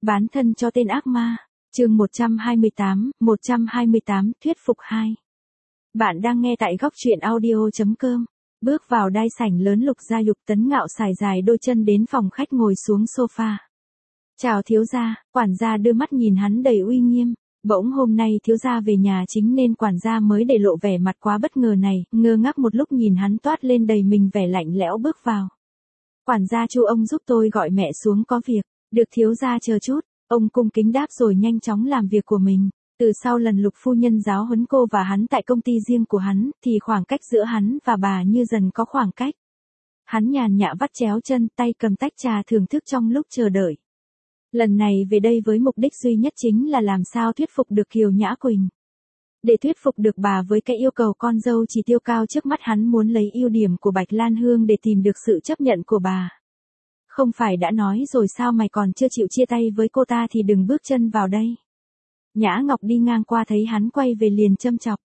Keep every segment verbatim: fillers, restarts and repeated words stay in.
Bán thân cho tên ác ma. Chương một trăm hai mươi tám, một trăm hai mươi tám, thuyết phục hai. Bạn đang nghe tại góc truyện audio chấm com. Bước vào đai sảnh lớn, Lục Gia Dục Tấn ngạo sải dài đôi chân đến phòng khách ngồi xuống sofa. Chào thiếu gia. Quản gia đưa mắt nhìn hắn đầy uy nghiêm. Bỗng hôm nay thiếu gia về nhà chính nên quản gia mới để lộ vẻ mặt quá bất ngờ này, ngơ ngác một lúc nhìn hắn toát lên đầy mình vẻ lạnh lẽo bước vào. Quản gia Chu, ông giúp tôi gọi mẹ xuống có việc. Được thiếu gia, chờ chút. Ông cung kính đáp rồi nhanh chóng làm việc của mình. Từ sau lần Lục phu nhân giáo huấn cô và hắn tại công ty riêng của hắn, thì khoảng cách giữa hắn và bà như dần có khoảng cách. Hắn nhàn nhã vắt chéo chân, tay cầm tách trà thưởng thức trong lúc chờ đợi. Lần này về đây với mục đích duy nhất chính là làm sao thuyết phục được Kiều Nhã Quỳnh. Để thuyết phục được bà với cái yêu cầu con dâu chỉ tiêu cao trước mắt, hắn muốn lấy ưu điểm của Bạch Lan Hương để tìm được sự chấp nhận của bà. Không phải đã nói rồi sao, mày còn chưa chịu chia tay với cô ta thì đừng bước chân vào đây. Nhã Ngọc đi ngang qua thấy hắn quay về liền châm chọc.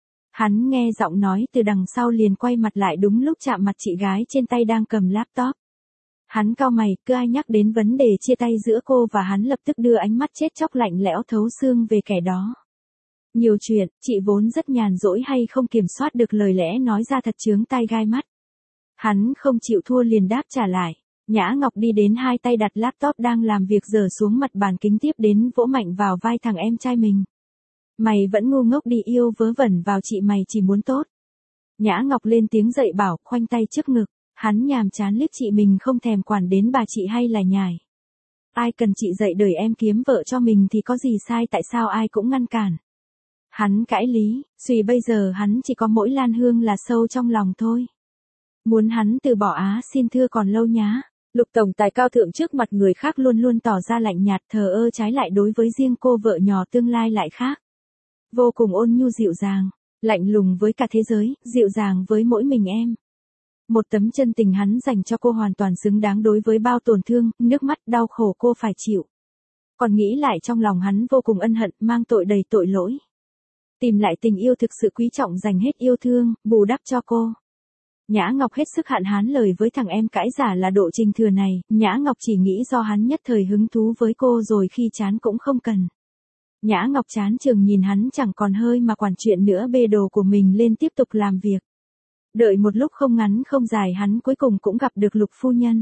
Hắn nghe giọng nói từ đằng sau liền quay mặt lại, đúng lúc chạm mặt chị gái trên tay đang cầm laptop. Hắn cau mày, cứ ai nhắc đến vấn đề chia tay giữa cô và hắn lập tức đưa ánh mắt chết chóc lạnh lẽo thấu xương về kẻ đó. Nhiều chuyện, chị vốn rất nhàn rỗi hay không kiểm soát được lời lẽ nói ra thật chướng tai gai mắt. Hắn không chịu thua liền đáp trả lại. Nhã Ngọc đi đến, hai tay đặt laptop đang làm việc dở xuống mặt bàn kính, tiếp đến vỗ mạnh vào vai thằng em trai mình. Mày vẫn ngu ngốc đi yêu vớ vẩn vào chị, mày chỉ muốn tốt. Nhã Ngọc lên tiếng dậy bảo, khoanh tay trước ngực. Hắn nhàm chán liếc chị mình, không thèm quản đến bà chị hay là nhài. Ai cần chị dạy đời em kiếm vợ cho mình thì có gì sai, tại sao ai cũng ngăn cản. Hắn cãi lý, suy bây giờ hắn chỉ có mỗi Lan Hương là sâu trong lòng thôi. Muốn hắn từ bỏ á, xin thưa còn lâu nhá. Lục tổng tài cao thượng trước mặt người khác luôn luôn tỏ ra lạnh nhạt thờ ơ, trái lại đối với riêng cô vợ nhỏ tương lai lại khác. Vô cùng ôn nhu dịu dàng, lạnh lùng với cả thế giới, dịu dàng với mỗi mình em. Một tấm chân tình hắn dành cho cô hoàn toàn xứng đáng đối với bao tổn thương, nước mắt, đau khổ cô phải chịu. Còn nghĩ lại trong lòng hắn vô cùng ân hận, mang tội đầy tội lỗi. Tìm lại tình yêu thực sự quý trọng, dành hết yêu thương, bù đắp cho cô. Nhã Ngọc hết sức hạn hán lời với thằng em cãi giả là Độ Trình Thừa này, Nhã Ngọc chỉ nghĩ do hắn nhất thời hứng thú với cô rồi khi chán cũng không cần. Nhã Ngọc chán chường nhìn hắn chẳng còn hơi mà quản chuyện nữa, bê đồ của mình lên tiếp tục làm việc. Đợi một lúc không ngắn không dài, hắn cuối cùng cũng gặp được Lục phu nhân.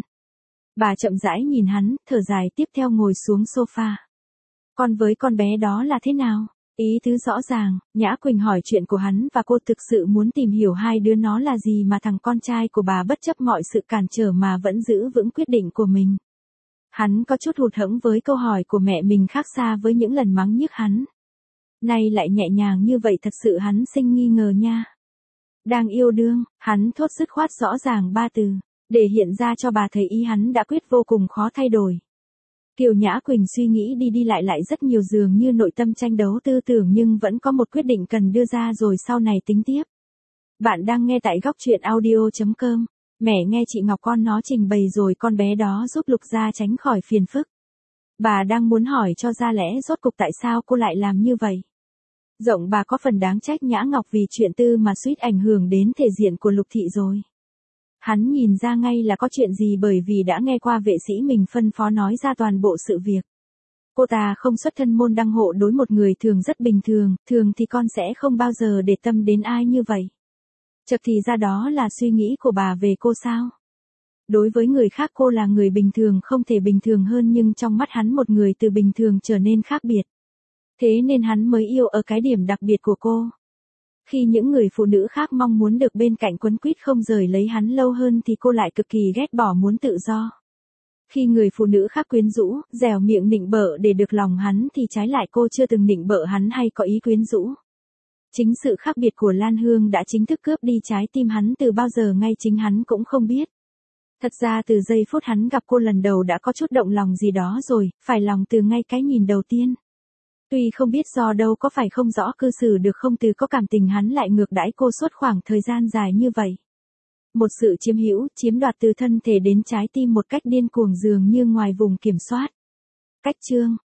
Bà chậm rãi nhìn hắn, thở dài, tiếp theo ngồi xuống sofa. Con với con bé đó là thế nào? Ý tứ rõ ràng. Nhã Quỳnh hỏi chuyện của hắn và cô thực sự muốn tìm hiểu hai đứa nó là gì mà thằng con trai của bà bất chấp mọi sự cản trở mà vẫn giữ vững quyết định của mình. Hắn có chút hụt hẫng với câu hỏi của mẹ mình, khác xa với những lần mắng nhức hắn. Nay lại nhẹ nhàng như vậy, thật sự hắn sinh nghi ngờ nha. Đang yêu đương, hắn thốt dứt khoát rõ ràng ba từ, để hiện ra cho bà thấy ý hắn đã quyết, vô cùng khó thay đổi. Kiều Nhã Quỳnh suy nghĩ đi đi lại lại rất nhiều, dường như nội tâm tranh đấu tư tưởng, nhưng vẫn có một quyết định cần đưa ra rồi sau này tính tiếp. Bạn đang nghe tại góc truyện audio chấm com. Mẹ nghe chị Ngọc con nó trình bày rồi con bé đó giúp Lục gia tránh khỏi phiền phức. Bà đang muốn hỏi cho ra lẽ rốt cục tại sao cô lại làm như vậy. Rộng bà có phần đáng trách Nhã Ngọc vì chuyện tư mà suýt ảnh hưởng đến thể diện của Lục thị rồi. Hắn nhìn ra ngay là có chuyện gì, bởi vì đã nghe qua vệ sĩ mình phân phó nói ra toàn bộ sự việc. Cô ta không xuất thân môn đăng hộ, đối một người thường rất bình thường, thường thì con sẽ không bao giờ để tâm đến ai như vậy. Chợt thì ra đó là suy nghĩ của bà về cô sao? Đối với người khác cô là người bình thường, không thể bình thường hơn, nhưng trong mắt hắn một người từ bình thường trở nên khác biệt. Thế nên hắn mới yêu ở cái điểm đặc biệt của cô. Khi những người phụ nữ khác mong muốn được bên cạnh quấn quýt không rời lấy hắn lâu hơn thì cô lại cực kỳ ghét bỏ, muốn tự do. Khi người phụ nữ khác quyến rũ, dẻo miệng nịnh bợ để được lòng hắn thì trái lại cô chưa từng nịnh bợ hắn hay có ý quyến rũ. Chính sự khác biệt của Lan Hương đã chính thức cướp đi trái tim hắn từ bao giờ ngay chính hắn cũng không biết. Thật ra từ giây phút hắn gặp cô lần đầu đã có chút động lòng gì đó rồi, phải lòng từ ngay cái nhìn đầu tiên. Tuy không biết do đâu, có phải không rõ cư xử được không, từ có cảm tình hắn lại ngược đãi cô suốt khoảng thời gian dài như vậy. Một sự chiếm hữu, chiếm đoạt từ thân thể đến trái tim một cách điên cuồng, dường như ngoài vùng kiểm soát. Cách chương,